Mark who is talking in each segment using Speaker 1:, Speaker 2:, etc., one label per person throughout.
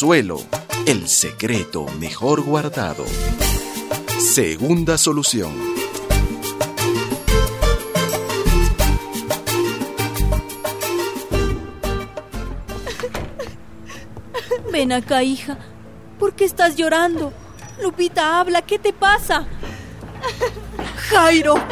Speaker 1: Consuelo, el secreto mejor guardado. Segunda solución.
Speaker 2: Ven acá, hija. ¿Por qué estás llorando? Lupita, habla. ¿Qué te pasa? ¡Jairo!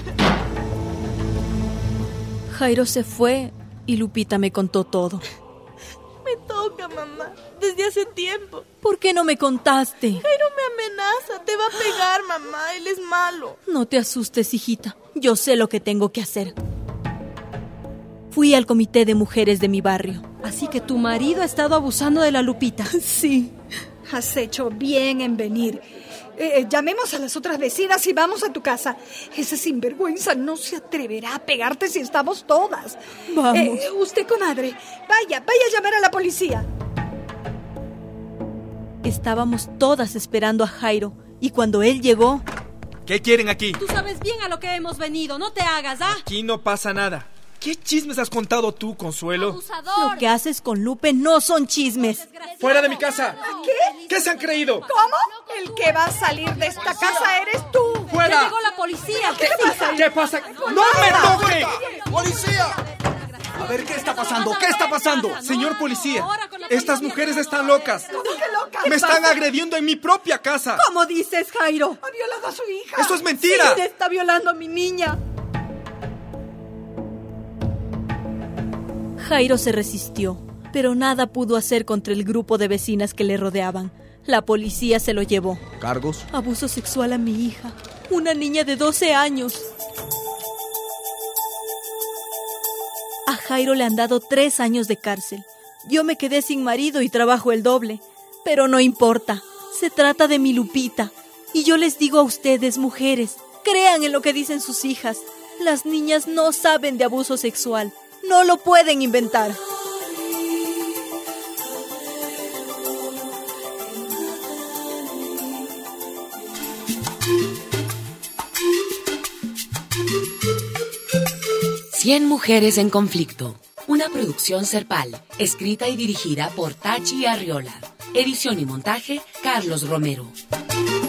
Speaker 2: Jairo se fue y Lupita me contó todo.
Speaker 3: Me toca, mamá. Desde hace tiempo.
Speaker 2: ¿Por qué no me contaste?
Speaker 3: Jairo me amenaza. Te va a pegar, mamá. Él es malo.
Speaker 2: No te asustes, hijita. Yo sé lo que tengo que hacer. Fui al comité de mujeres de mi barrio.
Speaker 4: Así que tu marido ha estado abusando de la Lupita.
Speaker 2: Sí.
Speaker 5: Has hecho bien en venir. Llamemos a las otras vecinas y vamos a tu casa. Ese sinvergüenza no se atreverá a pegarte si estamos todas.
Speaker 2: Vamos.
Speaker 5: Usted, comadre, vaya a llamar a la policía.
Speaker 2: Estábamos todas esperando a Jairo y cuando él llegó...
Speaker 6: ¿Qué quieren aquí?
Speaker 4: Tú sabes bien a lo que hemos venido, no te hagas, ¿ah?
Speaker 6: Aquí no pasa nada. ¿Qué chismes has contado tú, Consuelo?
Speaker 4: ¡Abusador!
Speaker 2: Lo que haces con Lupe no son chismes.
Speaker 6: ¡Fuera de mi casa!
Speaker 5: ¿Qué?
Speaker 6: ¿Qué se han creído?
Speaker 5: ¿Cómo? El que va a salir de esta casa eres tú.
Speaker 6: ¡Fuera!
Speaker 4: ¡Ya llegó la policía!
Speaker 5: ¿Qué pasa?
Speaker 6: ¿Qué pasa? ¡No me toque!
Speaker 7: ¡Policía! A ver, ¿qué está pasando? ¿Qué está pasando?
Speaker 6: Señor policía, estas mujeres están locas.
Speaker 5: ¿Cómo que loca?
Speaker 6: Me están agrediendo en mi propia casa.
Speaker 2: ¿Cómo dices, Jairo?
Speaker 5: Ha violado a su hija.
Speaker 6: ¡Eso es mentira!
Speaker 2: Sí, está violando a mi niña. Jairo se resistió, pero nada pudo hacer contra el grupo de vecinas que le rodeaban. La policía se lo llevó.
Speaker 7: ¿Cargos?
Speaker 2: Abuso sexual a mi hija, una niña de 12 años. A Jairo le han dado 3 años de cárcel. Yo me quedé sin marido y trabajo el doble. Pero no importa, se trata de mi Lupita. Y yo les digo a ustedes, mujeres, crean en lo que dicen sus hijas. Las niñas no saben de abuso sexual. No lo pueden inventar.
Speaker 8: Cien mujeres en conflicto. Una producción Serpal, escrita y dirigida por Tachi Arriola. Edición y montaje, Carlos Romero.